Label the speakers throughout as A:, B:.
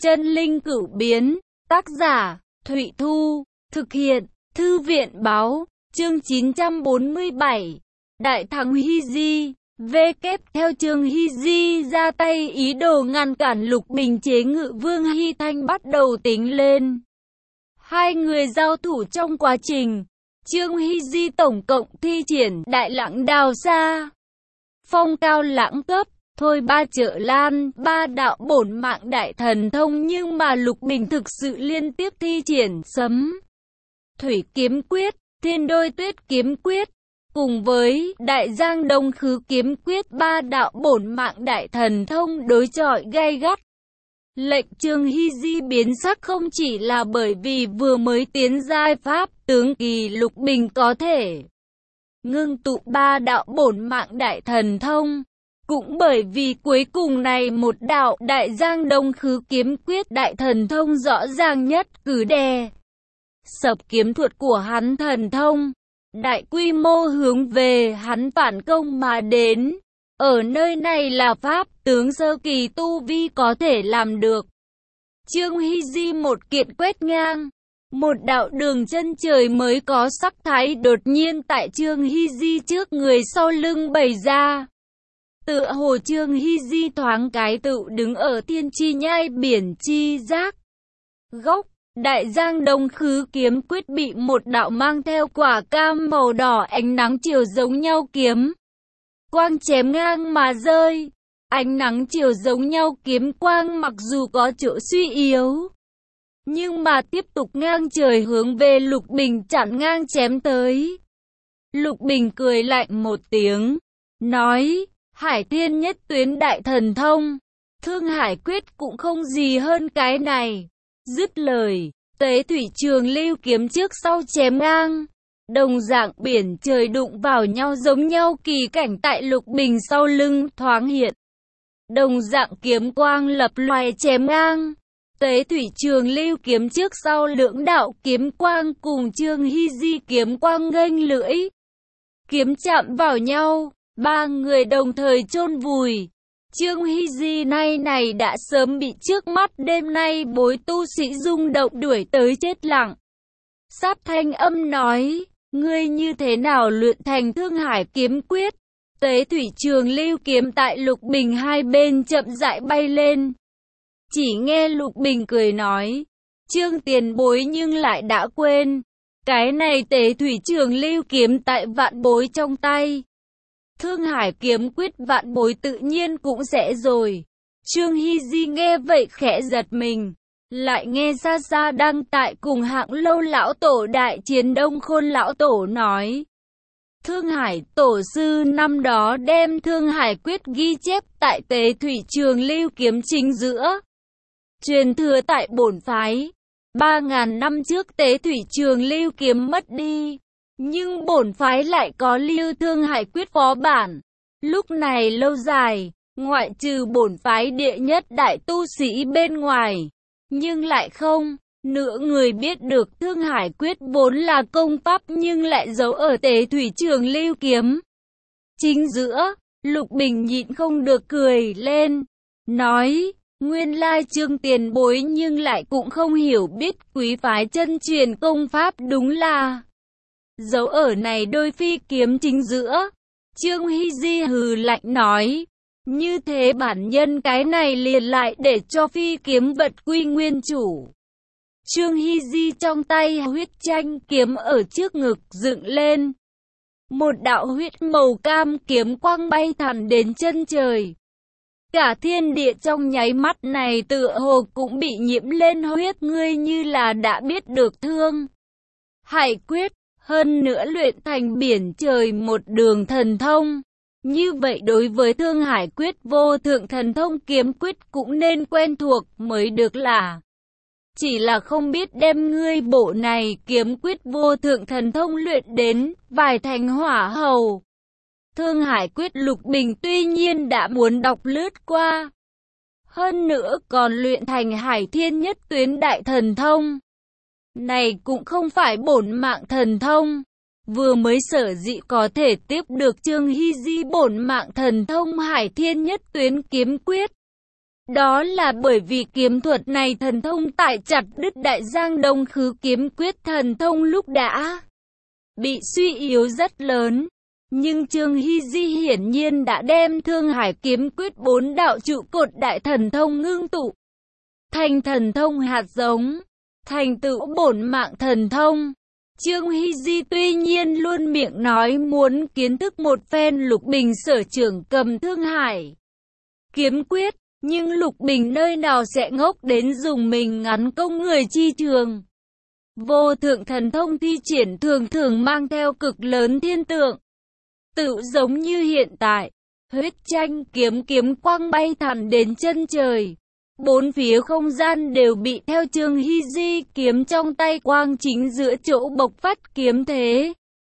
A: Chân linh cửu biến, tác giả, Thụy Thu, thực hiện, Thư viện báo, chương 947, Đại thắng Hy Di, theo chương Hy Di ra tay ý đồ ngăn cản Lục Bình chế ngự Vương Hy Thanh bắt đầu tính lên. Hai người giao thủ trong quá trình, Trương Hy Di tổng cộng thi triển Đại Lãng Đào Sa, Phong Cao Lãng Cấp, Thôi Ba Trợ Lan, ba đạo bổn mạng đại thần thông, nhưng mà Lục Bình thực sự liên tiếp thi triển Sấm Thủy Kiếm Quyết, Thiên Đôi Tuyết Kiếm Quyết, cùng với Đại Giang Đông Khứ Kiếm Quyết, ba đạo bổn mạng đại thần thông đối chọi gay gắt. Lệnh Trương Hy Di biến sắc không chỉ là bởi vì vừa mới tiến giai pháp tướng kỳ Lục Bình có thể ngưng tụ ba đạo bổn mạng đại thần thông, cũng bởi vì cuối cùng này một đạo Đại Giang Đông Khứ Kiếm Quyết đại thần thông rõ ràng nhất cứ đè sập kiếm thuật của hắn thần thông, đại quy mô hướng về hắn phản công mà đến. Ở nơi này là pháp tướng sơ kỳ tu vi có thể làm được. Trương Hy Di một kiện quét ngang, một đạo đường chân trời mới có sắc thái đột nhiên tại Trương Hy Di trước người sau lưng bày ra. Tựa hồ Trương Hy Di thoáng cái tự đứng ở thiên chi nhai biển chi giác góc. Đại Giang Đông Khứ Kiếm Quyết bị một đạo mang theo quả cam màu đỏ ánh nắng chiều giống nhau kiếm quang chém ngang mà rơi. Ánh nắng chiều giống nhau kiếm quang mặc dù có chỗ suy yếu, nhưng mà tiếp tục ngang trời hướng về Lục Bình chặn ngang chém tới. Lục Bình cười lạnh một tiếng, nói, Hải Thiên Nhất Tuyến đại thần thông, Thương Hải Quyết cũng không gì hơn cái này. Dứt lời, Tế Thủy Trường Lưu kiếm trước sau chém ngang. Đồng dạng biển trời đụng vào nhau giống nhau kỳ cảnh tại Lục Bình sau lưng thoáng hiện. Đồng dạng kiếm quang lập loè chém ngang. Tế Thủy Trường Lưu kiếm trước sau lưỡng đạo kiếm quang cùng Trương Hy Di kiếm quang nghênh lưỡi. Kiếm chạm vào nhau, ba người đồng thời chôn vùi. Trương Hy Di này đã sớm bị trước mắt đêm nay bối tu sĩ rung động đuổi tới chết lặng. Sát thanh âm nói, ngươi như thế nào luyện thành Thương Hải Kiếm Quyết? Tế Thủy Trường Lưu kiếm tại Lục Bình hai bên chậm rãi bay lên. Chỉ nghe Lục Bình cười nói, Trương tiền bối nhưng lại đã quên, cái này Tế Thủy Trường Lưu kiếm tại vạn bối trong tay. Thương Hải Kiếm Quyết vạn bối tự nhiên cũng sẽ rồi. Trương Hy Di nghe vậy khẽ giật mình, lại nghe xa xa đang tại cùng Hạng Lâu lão tổ đại chiến Đông Khôn lão tổ nói, Thương Hải tổ sư năm đó đem Thương Hải Quyết ghi chép tại Tế Thủy Trường Lưu kiếm chính giữa, truyền thừa tại bổn phái. 3.000 năm trước Tế Thủy Trường Lưu kiếm mất đi, nhưng bổn phái lại có lưu Thương Hải Quyết phó bản. Lúc này lâu dài, ngoại trừ bổn phái đệ nhất đại tu sĩ bên ngoài, nhưng lại không nữa người biết được Thương Hải Quyết vốn là công pháp nhưng lại giấu ở Tế Thủy Trường Lưu kiếm chính giữa. Lục Bình nhịn không được cười lên, nói, nguyên lai Trương tiền bối nhưng lại cũng không hiểu biết quý phái chân truyền công pháp đúng là dấu ở này đôi phi kiếm chính giữa. Trương Hy Di hừ lạnh nói, như thế bản nhân cái này liền lại để cho phi kiếm vật quy nguyên chủ. Trương Hy Di trong tay huyết tranh kiếm ở trước ngực dựng lên. Một đạo huyết màu cam kiếm quang bay thẳng đến chân trời. Cả thiên địa trong nháy mắt này tựa hồ cũng bị nhiễm lên huyết. Ngươi như là đã biết được Thương Hải Quyết, hơn nữa luyện thành biển trời một đường thần thông. Như vậy đối với Thương Hải Quyết vô thượng thần thông kiếm quyết cũng nên quen thuộc mới được là. Chỉ là không biết đem ngươi bộ này kiếm quyết vô thượng thần thông luyện đến vài thành hỏa hầu. Thương Hải Quyết Lục Bình tuy nhiên đã muốn đọc lướt qua, hơn nữa còn luyện thành Hải Thiên Nhất Tuyến đại thần thông. Này cũng không phải bổn mạng thần thông. Vừa mới sở dĩ có thể tiếp được Trương Hy Di bổn mạng thần thông Hải Thiên Nhất Tuyến kiếm quyết, Đó là bởi vì kiếm thuật này thần thông tại chặt đứt đại giang đông khứ kiếm quyết thần thông lúc đã bị suy yếu rất lớn. Nhưng Trương Hy Di hiển nhiên đã đem Thương Hải kiếm quyết 4 đạo trụ cột đại thần thông ngưng tụ thành thần thông hạt giống, thành tựu bổn mạng thần thông. Trương Hy Di tuy nhiên luôn miệng nói muốn kiến thức một phen Lục Bình sở trưởng cầm Thương Hải kiếm quyết, nhưng Lục Bình nơi nào sẽ ngốc đến dùng mình ngắn công người chi trường. Vô thượng thần thông thi triển thường thường mang theo cực lớn thiên tượng. Tự giống như hiện tại, huyết tranh kiếm quang bay thẳng đến chân trời. Bốn phía không gian đều bị theo Trương Hy Di kiếm trong tay quang chính giữa chỗ bộc phát kiếm thế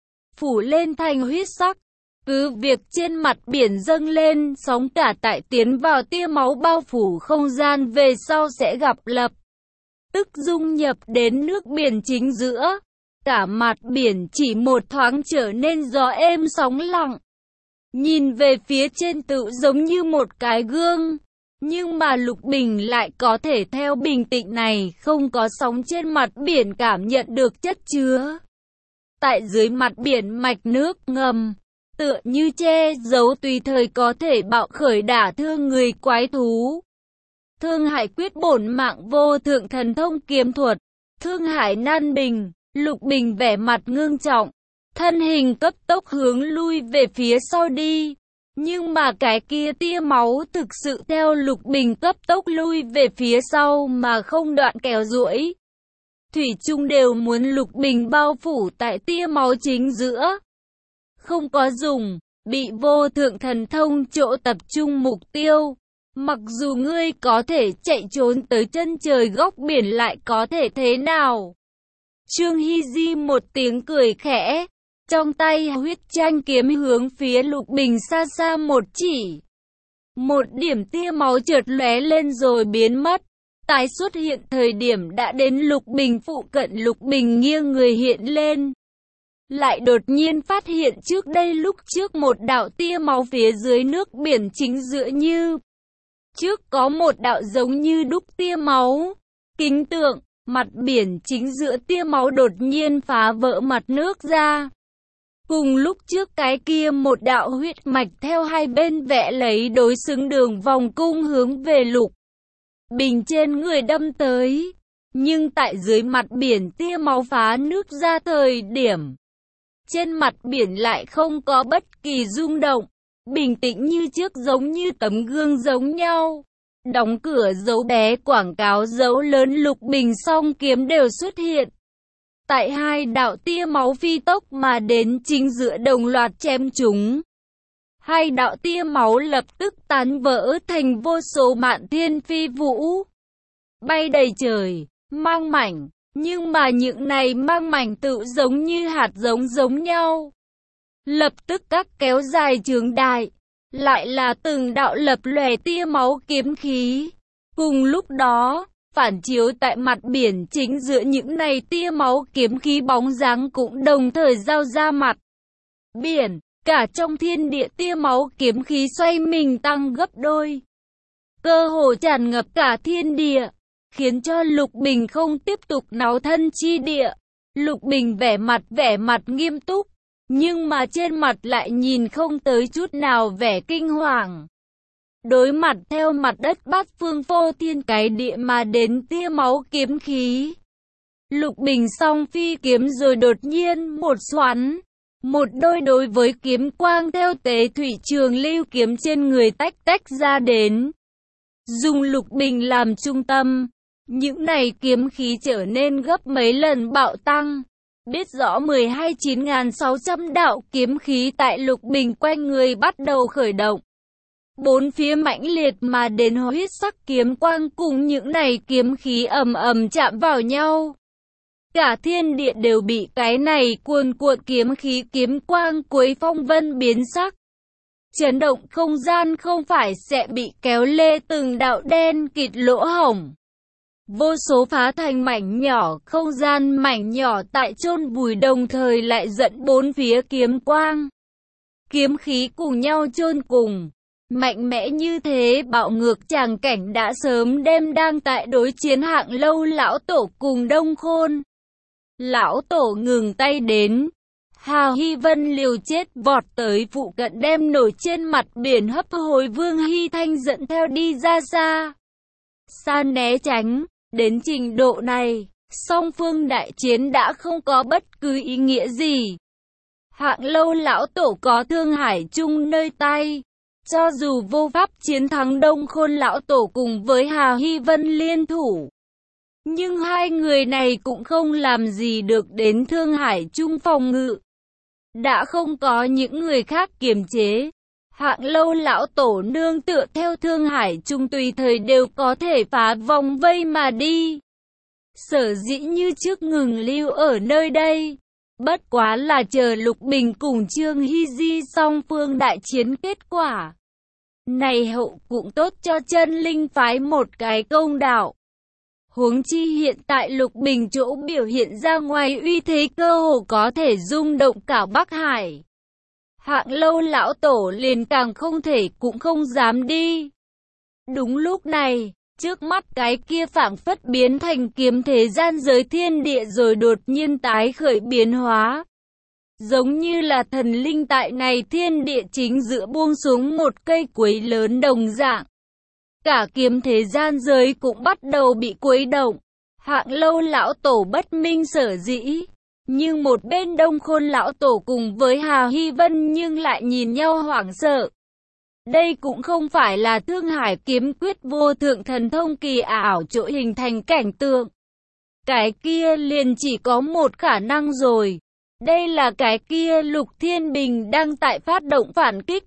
A: phủ lên thành huyết sắc. Cứ việc trên mặt biển dâng lên sóng cả tại tiến vào tia máu bao phủ không gian về sau sẽ gặp lập tức dung nhập đến nước biển chính giữa. Cả mặt biển chỉ một thoáng trở nên gió êm sóng lặng. Nhìn về phía trên tự giống như một cái gương. Nhưng mà Lục Bình lại có thể theo bình tĩnh này không có sóng trên mặt biển cảm nhận được chất chứa tại dưới mặt biển mạch nước ngầm, tựa như che giấu tùy thời có thể bạo khởi đả thương người quái thú. Thương Hải quyết bổn mạng vô thượng thần thông kiếm thuật. Thương Hải nan bình, Lục Bình vẻ mặt ngưng trọng, thân hình cấp tốc hướng lui về phía sau đi. Nhưng mà cái kia tia máu thực sự theo Lục Bình cấp tốc lui về phía sau mà không đoạn kéo duỗi. Thủy chung đều muốn Lục Bình bao phủ tại tia máu chính giữa. Không có dùng, bị vô thượng thần thông chỗ tập trung mục tiêu. Mặc dù ngươi có thể chạy trốn tới chân trời góc biển lại có thể thế nào? Trương Hy Di một tiếng cười khẽ. Trong tay huyết tranh kiếm hướng phía Lục Bình xa xa một chỉ. Một điểm tia máu chợt lóe lên rồi biến mất. Tái xuất hiện thời điểm đã đến Lục Bình phụ cận. Lục Bình nghiêng người hiện lên. Lại đột nhiên phát hiện trước đây lúc trước một đạo tia máu phía dưới nước biển chính giữa như. Trước có một đạo giống như đúc tia máu. Kính tượng, mặt biển chính giữa tia máu đột nhiên phá vỡ mặt nước ra. Cùng lúc trước cái kia một đạo huyết mạch theo hai bên vẽ lấy đối xứng đường vòng cung hướng về Lục Bình trên người đâm tới. Nhưng tại dưới mặt biển tia máu phá nước ra thời điểm. Trên mặt biển lại không có bất kỳ rung động. Bình tĩnh như trước giống như tấm gương giống nhau. Đóng cửa dấu bé quảng cáo dấu lớn Lục Bình song kiếm đều xuất hiện. Tại hai đạo tia máu phi tốc mà đến chính giữa đồng loạt chém chúng. Hai đạo tia máu lập tức tán vỡ thành vô số mạn thiên phi vũ. Bay đầy trời, mang mảnh, nhưng mà những này mang mảnh tự giống như hạt giống giống nhau. Lập tức các kéo dài trường đại, lại là từng đạo lập lòe tia máu kiếm khí. Cùng lúc đó, phản chiếu tại mặt biển chính giữa những này tia máu kiếm khí bóng dáng cũng đồng thời giao ra mặt biển. Cả trong thiên địa tia máu kiếm khí xoay mình tăng gấp đôi. Cơ hồ tràn ngập cả thiên địa, khiến cho Lục Bình không tiếp tục náu thân chi địa. Lục Bình vẻ mặt nghiêm túc, nhưng mà trên mặt lại nhìn không tới chút nào vẻ kinh hoàng. Đối mặt theo mặt đất bát phương phô thiên cái địa mà đến tia máu kiếm khí. Lục Bình song phi kiếm rồi đột nhiên một xoắn. Một đôi đối với kiếm quang theo tế thủy trường lưu kiếm trên người tách ra đến. Dùng Lục Bình làm trung tâm. Những này kiếm khí trở nên gấp mấy lần bạo tăng. Biết rõ 12.9.600 đạo kiếm khí tại Lục Bình quanh người bắt đầu khởi động. Bốn phía mãnh liệt mà đến huyết sắc kiếm quang cùng những này kiếm khí ầm ầm chạm vào nhau. Cả thiên địa đều bị cái này cuồn cuộn kiếm khí kiếm quang quấy phong vân biến sắc. Chấn động không gian không phải sẽ bị kéo lê từng đạo đen kịt lỗ hổng. Vô số phá thành mảnh nhỏ, không gian mảnh nhỏ tại chôn vùi đồng thời lại dẫn bốn phía kiếm quang. Kiếm khí cùng nhau chôn cùng. Mạnh mẽ như thế, bạo ngược tràng cảnh đã sớm đem đang tại đối chiến Hạng Lâu lão tổ cùng Đông Khôn. Lão tổ ngừng tay đến. Hào Hy Vân liều chết vọt tới phụ cận đem nổi trên mặt biển hấp hối Vương Hy Thanh dẫn theo đi ra xa. Xa né tránh, đến trình độ này, song phương đại chiến đã không có bất cứ ý nghĩa gì. Hạng Lâu lão tổ có Thương Hải Chung nơi tay. Cho dù vô pháp chiến thắng Đông Khôn lão tổ cùng với Hào Hy Vân liên thủ, nhưng hai người này cũng không làm gì được đến Thương Hải Chung phòng ngự. Đã không có những người khác kiềm chế. Hạng Lâu lão tổ nương tựa theo Thương Hải Chung tùy thời đều có thể phá vòng vây mà đi. Sở dĩ như trước ngừng lưu ở nơi đây, bất quá là chờ Lục Bình cùng Trương Hy Di song phương đại chiến kết quả. Này hậu cũng tốt cho chân linh phái một cái công đạo. Huống chi hiện tại Lục Bình chỗ biểu hiện ra ngoài uy thế cơ hồ có thể rung động cả Bắc Hải. Hạng Lâu lão tổ liền càng không thể cũng không dám đi. Đúng lúc này, trước mắt cái kia phảng phất biến thành kiếm thế gian giới thiên địa rồi đột nhiên tái khởi biến hóa. Giống như là thần linh tại này thiên địa chính giữa buông xuống một cây quấy lớn đồng dạng. Cả kiếm thế gian giới cũng bắt đầu bị quấy động. Hạng Lâu lão tổ bất minh sở dĩ. Nhưng một bên Đông Khôn lão tổ cùng với Hào Hy Vân nhưng lại nhìn nhau hoảng sợ. Đây cũng không phải là Thương Hải kiếm quyết vô thượng thần thông kỳ ảo chỗ hình thành cảnh tượng. Cái kia liền chỉ có một khả năng rồi. Đây là cái kia Lục Thiên Bình đang tại phát động phản kích.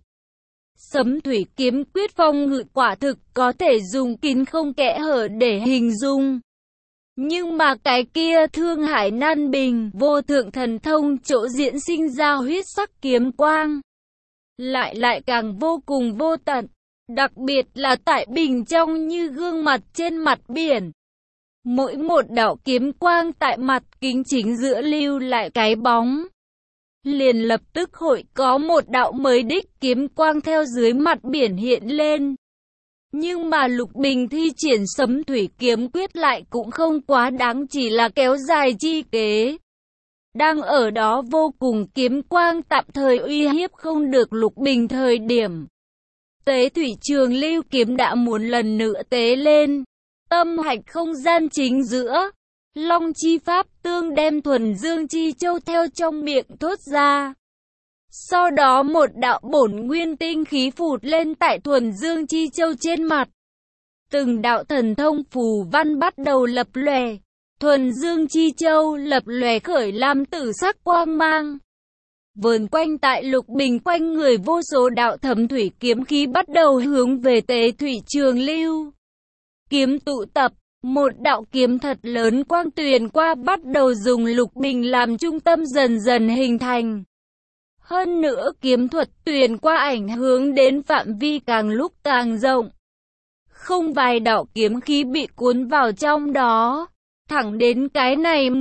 A: Sấm thủy kiếm quyết phong ngự quả thực có thể dùng kín không kẽ hở để hình dung. Nhưng mà cái kia Thương Hải Nan Bình vô thượng thần thông chỗ diễn sinh ra huyết sắc kiếm quang. Lại càng vô cùng vô tận. Đặc biệt là tại bình trong như gương mặt trên mặt biển. Mỗi một đạo kiếm quang tại mặt kính chính giữa lưu lại cái bóng. Liền lập tức hội có một đạo mới đích kiếm quang theo dưới mặt biển hiện lên. Nhưng mà Lục Bình thi triển Sấm thủy kiếm quyết lại cũng không quá đáng, chỉ là kéo dài chi kế. Đang ở đó vô cùng kiếm quang tạm thời uy hiếp không được Lục Bình thời điểm. Tế thủy trường lưu kiếm đã muốn lần nữa tế lên. Tâm hạch không gian chính giữa. Long chi pháp tương đem thuần dương chi châu theo trong miệng thốt ra. Sau đó một đạo bổn nguyên tinh khí phụt lên tại thuần dương chi châu trên mặt. Từng đạo thần thông phù văn bắt đầu lập lòe. Thuần dương chi châu lập lòe khởi lam tử sắc quang mang. Vờn quanh tại Lục Bình quanh người vô số đạo thấm thủy kiếm khí bắt đầu hướng về tế thủy trường lưu. Kiếm tụ tập, một đạo kiếm thật lớn quang tuyền qua bắt đầu dùng Lục Bình làm trung tâm dần dần hình thành. Hơn nữa kiếm thuật tuyền qua ảnh hướng đến phạm vi càng lúc càng rộng. Không vài đạo kiếm khí bị cuốn vào trong đó. Thẳng đến cái này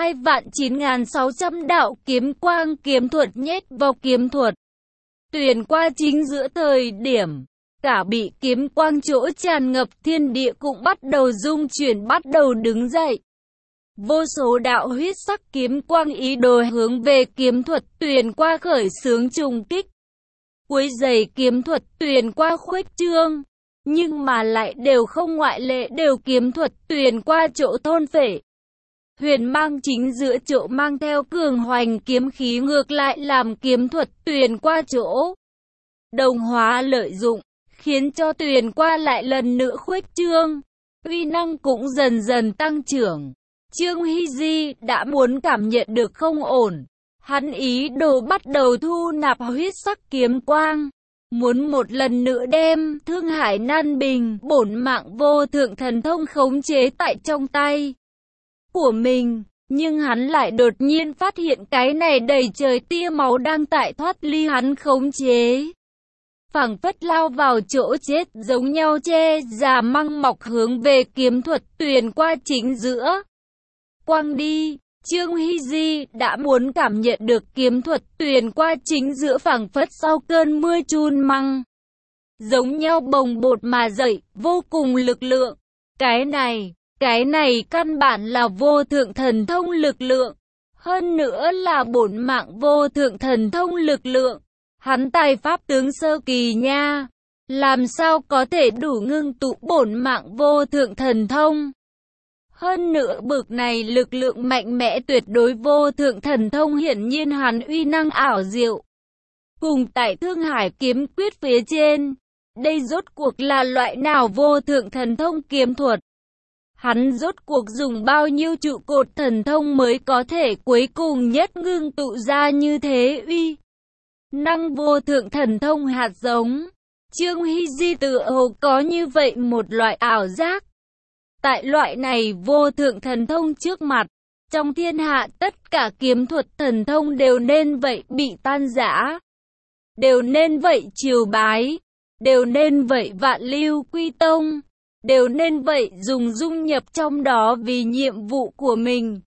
A: 12.9600 đạo kiếm quang kiếm thuật nhét vào kiếm thuật. Tuyền qua chính giữa thời điểm. Cả bị kiếm quang chỗ tràn ngập thiên địa cũng bắt đầu rung chuyển bắt đầu đứng dậy. Vô số đạo huyết sắc kiếm quang ý đồ hướng về kiếm thuật tuyền qua khởi xướng trùng kích. Quấy rầy kiếm thuật tuyền qua khuếch trương. Nhưng mà lại đều không ngoại lệ đều kiếm thuật tuyền qua chỗ thôn phệ. Huyền mang chính giữa chỗ mang theo cường hoành kiếm khí ngược lại làm kiếm thuật tuyền qua chỗ đồng hóa lợi dụng. Khiến cho tuyền qua lại lần nữa khuếch trương. Uy năng cũng dần dần tăng trưởng. Trương Hy Di đã muốn cảm nhận được không ổn. Hắn ý đồ bắt đầu thu nạp huyết sắc kiếm quang. Muốn một lần nữa đem Thương Hải Nan Bình bổn mạng vô thượng thần thông khống chế tại trong tay của mình. Nhưng hắn lại đột nhiên phát hiện cái này đầy trời tia máu đang tại thoát ly hắn khống chế. Phảng phất lao vào chỗ chết giống nhau che già măng mọc hướng về kiếm thuật tuyền qua chính giữa. Quang đi, Trương Hy Di đã muốn cảm nhận được kiếm thuật tuyền qua chính giữa phảng phất sau cơn mưa chun măng. giống nhau bồng bột mà dậy, vô cùng lực lượng. Cái này căn bản là vô thượng thần thông lực lượng. Hơn nữa là bổn mạng vô thượng thần thông lực lượng. Hắn tài pháp tướng sơ kỳ nha. Làm sao có thể đủ ngưng tụ bổn mạng vô thượng thần thông? Hơn nữa bực này lực lượng mạnh mẽ tuyệt đối vô thượng thần thông, hiển nhiên hắn uy năng ảo diệu. Cùng tại Thương Hải kiếm quyết phía trên, đây rốt cuộc là loại nào vô thượng thần thông kiếm thuật? Hắn rốt cuộc dùng bao nhiêu trụ cột thần thông mới có thể cuối cùng nhất ngưng tụ ra như thế uy năng vô thượng thần thông hạt giống? Trương Hy Di tự hồ có như vậy một loại ảo giác. Tại loại này vô thượng thần thông trước mặt, trong thiên hạ tất cả kiếm thuật thần thông đều nên vậy bị tan rã, đều nên vậy triều bái, đều nên vậy vạn lưu quy tông, đều nên vậy dùng dung nhập trong đó vì nhiệm vụ của mình.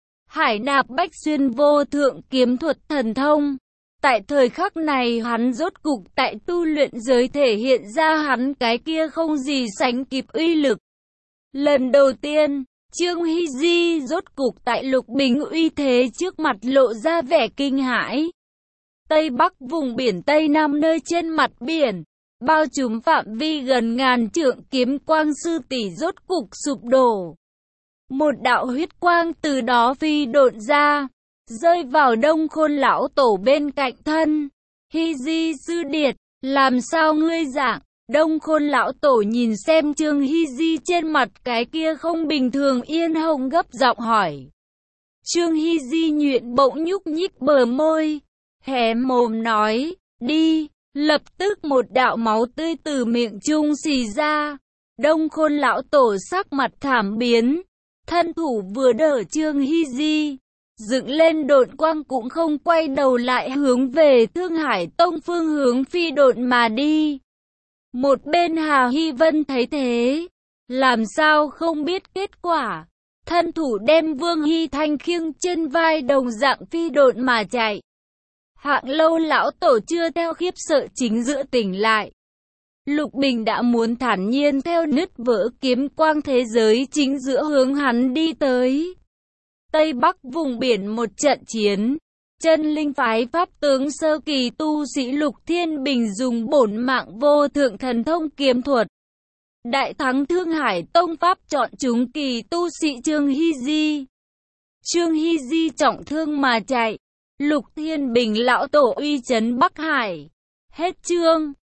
A: Hải nạp bách xuyên vô thượng kiếm thuật thần thông. Tại thời khắc này hắn rốt cục tại tu luyện giới thể hiện ra hắn cái kia không gì sánh kịp uy lực. Lần đầu tiên, Trương Hy Di rốt cục tại Lục Bình uy thế trước mặt lộ ra vẻ kinh hãi. Tây Bắc vùng biển Tây Nam nơi trên mặt biển, bao trùm phạm vi gần ngàn trượng kiếm quang sư tỷ rốt cục sụp đổ. Một đạo huyết quang từ đó phi độn ra, rơi vào Đông Khôn lão tổ bên cạnh thân. Hy Di sư điệt, làm sao ngươi dạng? Đông Khôn lão tổ nhìn xem Trương Hy Di trên mặt cái kia không bình thường yên hồng gấp giọng hỏi. Trương Hy Di nhuyễn bỗng nhúc nhích bờ môi, hé mồm nói, đi. Lập tức một đạo máu tươi từ miệng trung xì ra. Đông Khôn lão tổ sắc mặt thảm biến, thân thủ vừa đỡ Trương Hy Di, dựng lên độn quang cũng không quay đầu lại hướng về Thương Hải Tông phương hướng phi độn mà đi. Một bên Hà Hy Vân thấy thế, làm sao không biết kết quả, thân thủ đem Vương Hy Thanh khiêng trên vai đồng dạng phi độn mà chạy. Hạng Lâu lão tổ chưa theo khiếp sợ chính giữa tỉnh lại. Lục Bình đã muốn thản nhiên theo nứt vỡ kiếm quang thế giới chính giữa hướng hắn đi tới. Tây Bắc vùng biển một trận chiến, chân linh phái pháp tướng sơ kỳ tu sĩ Lục Thiên Bình dùng bổn mạng vô thượng thần thông kiếm thuật, đại thắng Thương Hải Tông pháp chọn chúng kỳ tu sĩ Trương Hy Di. Trương Hy Di trọng thương mà chạy, Lục Thiên Bình lão tổ uy chấn Bắc Hải. Hết chương.